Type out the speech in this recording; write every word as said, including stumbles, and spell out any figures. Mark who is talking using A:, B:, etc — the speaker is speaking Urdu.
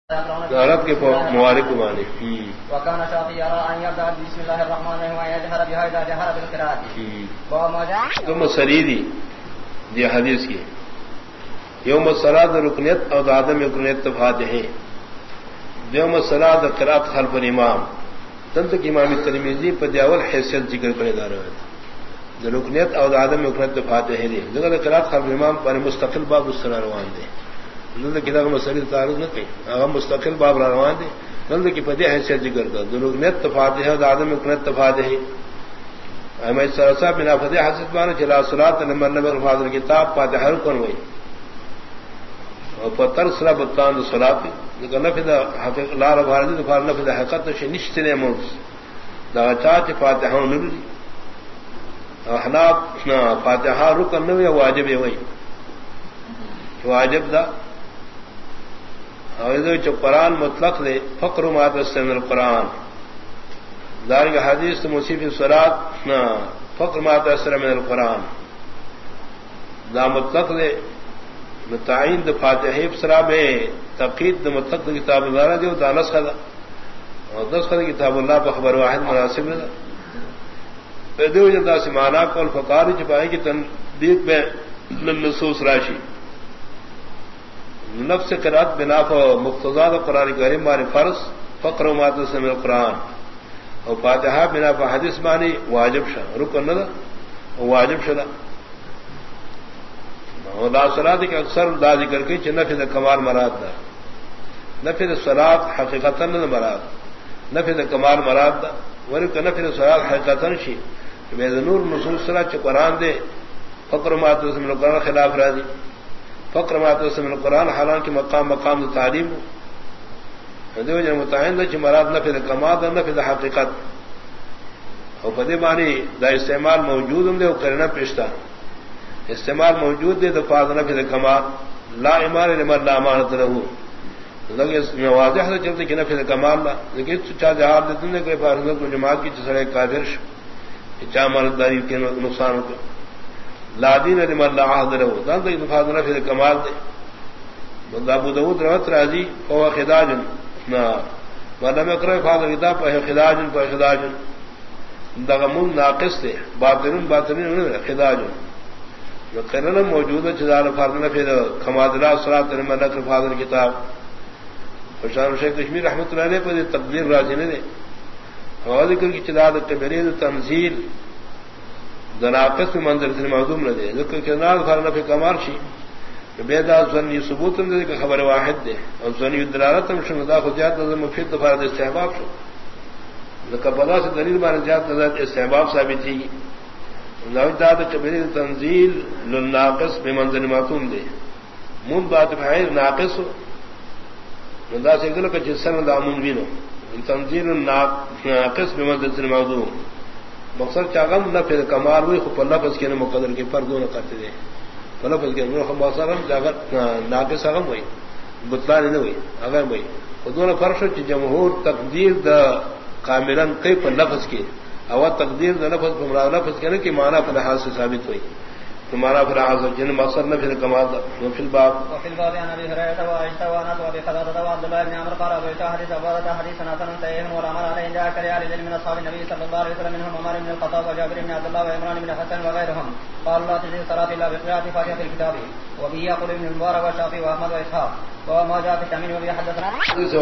A: عرب کے موارد کو مانے
B: وكان شافعي يرى أن يبدأ بسم الله الرحمن الرحيم ويجهر بها إذا جهر بالقراءة.
A: ثم سریدی دی حدیث کی یوم الصلاۃ رکنیت اور عدم رکنیت تفاوت ہے. یوم الصلاۃ قراءت خلف الامام تنت کی امام ترمذی پر دیول حیثیت ذکر کرے دار ہے. رکنیت اور عدم رکنیت تفاوت ہے دی جگہ قراءت خلف الامام پر مستقل باب الصلاۃ روان دے. نند کتاب مسئلہ تعارض نہ کہ اہم مستقل باب روان دے. نند کی پدی حیثیت ذکر کر رکنیت تفاوت ہے اور عدم رکنیت تفاوت ہے. احمد سرسا بنا فتح حسد بان چلا صلاۃ نمبر نمبر فاضل کتاب فاتحہ رکن ہوئی اور پتر سرا بتان صلاۃ لیکن نفذ حقیقت لا ربانی دفار نفذ حقیقت سے نشتنے موس دا چاچ فاتحہ نبی احناف فاتحہ رکن نوی واجب ہوئی واجب دا اور جو قرآن مطلق دے فقر ما تسمع من القرآن دار کا حدیث مصیف الصلاۃ فقر ما تسمع من القرآن دا مطلق دے متعین د فاتحہ سرا میں تقید د مطلق کتاب اللہ جو دا نسخ دا اور نسخ کتاب اللہ پر خبر واحد مناسب دا دیو جدا سے معنی کو الفقار چھپائے کی تنبیہ میں للنصوص راشی نفس قرات بنا مقتضا قرآن کریم معنی فرض فقر ما تسمع من القرآن اور فاتحہ بنا پر حدیث معنی واجب شا رکن نہ واجب شدا اور دا صلاۃ کے اکثر دا ذکر کی کہ نفذ کمال مراد دا نفذ صلاۃ حقیقتا نہ مراد نفذ کمال مراد دا ورک نفذ صلاۃ حقیقتا شی بے نور نصوص صلاۃ چ قرآن دے فقر ما تسمع من القرآن خلاف راضی فقر ما تسمع من القرآن حالانکہ مقام مقام تعلیم دیو جن متعین چ مراد نفذ کمال دا نفذ حقیقت اور فدی معنی دا استعمال موجود ہوں دے اور کرنا پیشتا استعمال موجود دے تو فاض نفذ کمال لا ایمان لمن لا امانت له لگے واضح ہے چلتے کہ نفذ کمال لا لیکن چا جہاد دے نے کہ فارغ کو جماعت کی چسڑے کافر چا مالداری کے نقصان کو لا دین لمن لا عهد له دان تو فاض نفذ کمال دے ابو داؤد روایت راضی هو خداج نا ولم يقرأ فاض کتاب پر خداج پر خداج دغمون ناقص دے باطن باطن خداج کرنا موجود ہے چدار فاضل پھر کمادلا صلاۃ الملک فاضل کتاب خوشان شیخ کشمیر رحمۃ اللہ علیہ پر تقدیر راضی نے دے اور ذکر کی چدار تبریر تنزیل دناقص میں منظر سے معلوم نہ دے ذکر کے نال فاضل پھر کمال شی بیدا ظنی ثبوت دے کہ خبر واحد دے اور ظنی دلالت شندا خدیات نظر مفید فرض استحباب شو لکہ بلا سے دلیل بار زیادہ نظر استحباب ثابت تھی نوجداد کبیر تنزیل للناقص بمنزل معصوم دے من بات فعل ناقص ندا سے گل کہ جسن دامن بینو تنزیل الناقص بمنزل معصوم مقصد چاغم نہ پھر کمال ہوئی خو لفظ کے مقدر کے پر دونوں کرتے دے لفظ کے نو ہم اثرم جاگر ناقص اگم ہوئی بطلان نہ ہوئی اگر ہوئی دونوں فرش جمہور تقدیر دا کاملا کیف لفظ کے اور تقدیر لفظ گمراہ لفظ کہنے کی معنی پر لحاظ سے ثابت ہوئی تمہارا پھر حاضر جن مقصد نہ پھر کمال وفي الباب
B: وفي الباب عن ابي هريره وعائشه وانس وابي قتاده وعبد الله بن عمرو قال ابو حديث ابو حديث حسن صحيح والامر عليه جاء كريال من اصحاب النبي صلى الله عليه وسلم منهم عمر بن الخطاب وجابر بن عبد الله وعمران بن حسن وغيرهم قال لا تجوز صلاه الا بقراءه فاتحه الكتاب وبه يقول ابن المبارك والشافعي واحمد واسحاق وما جاء في التامين وبه حدثنا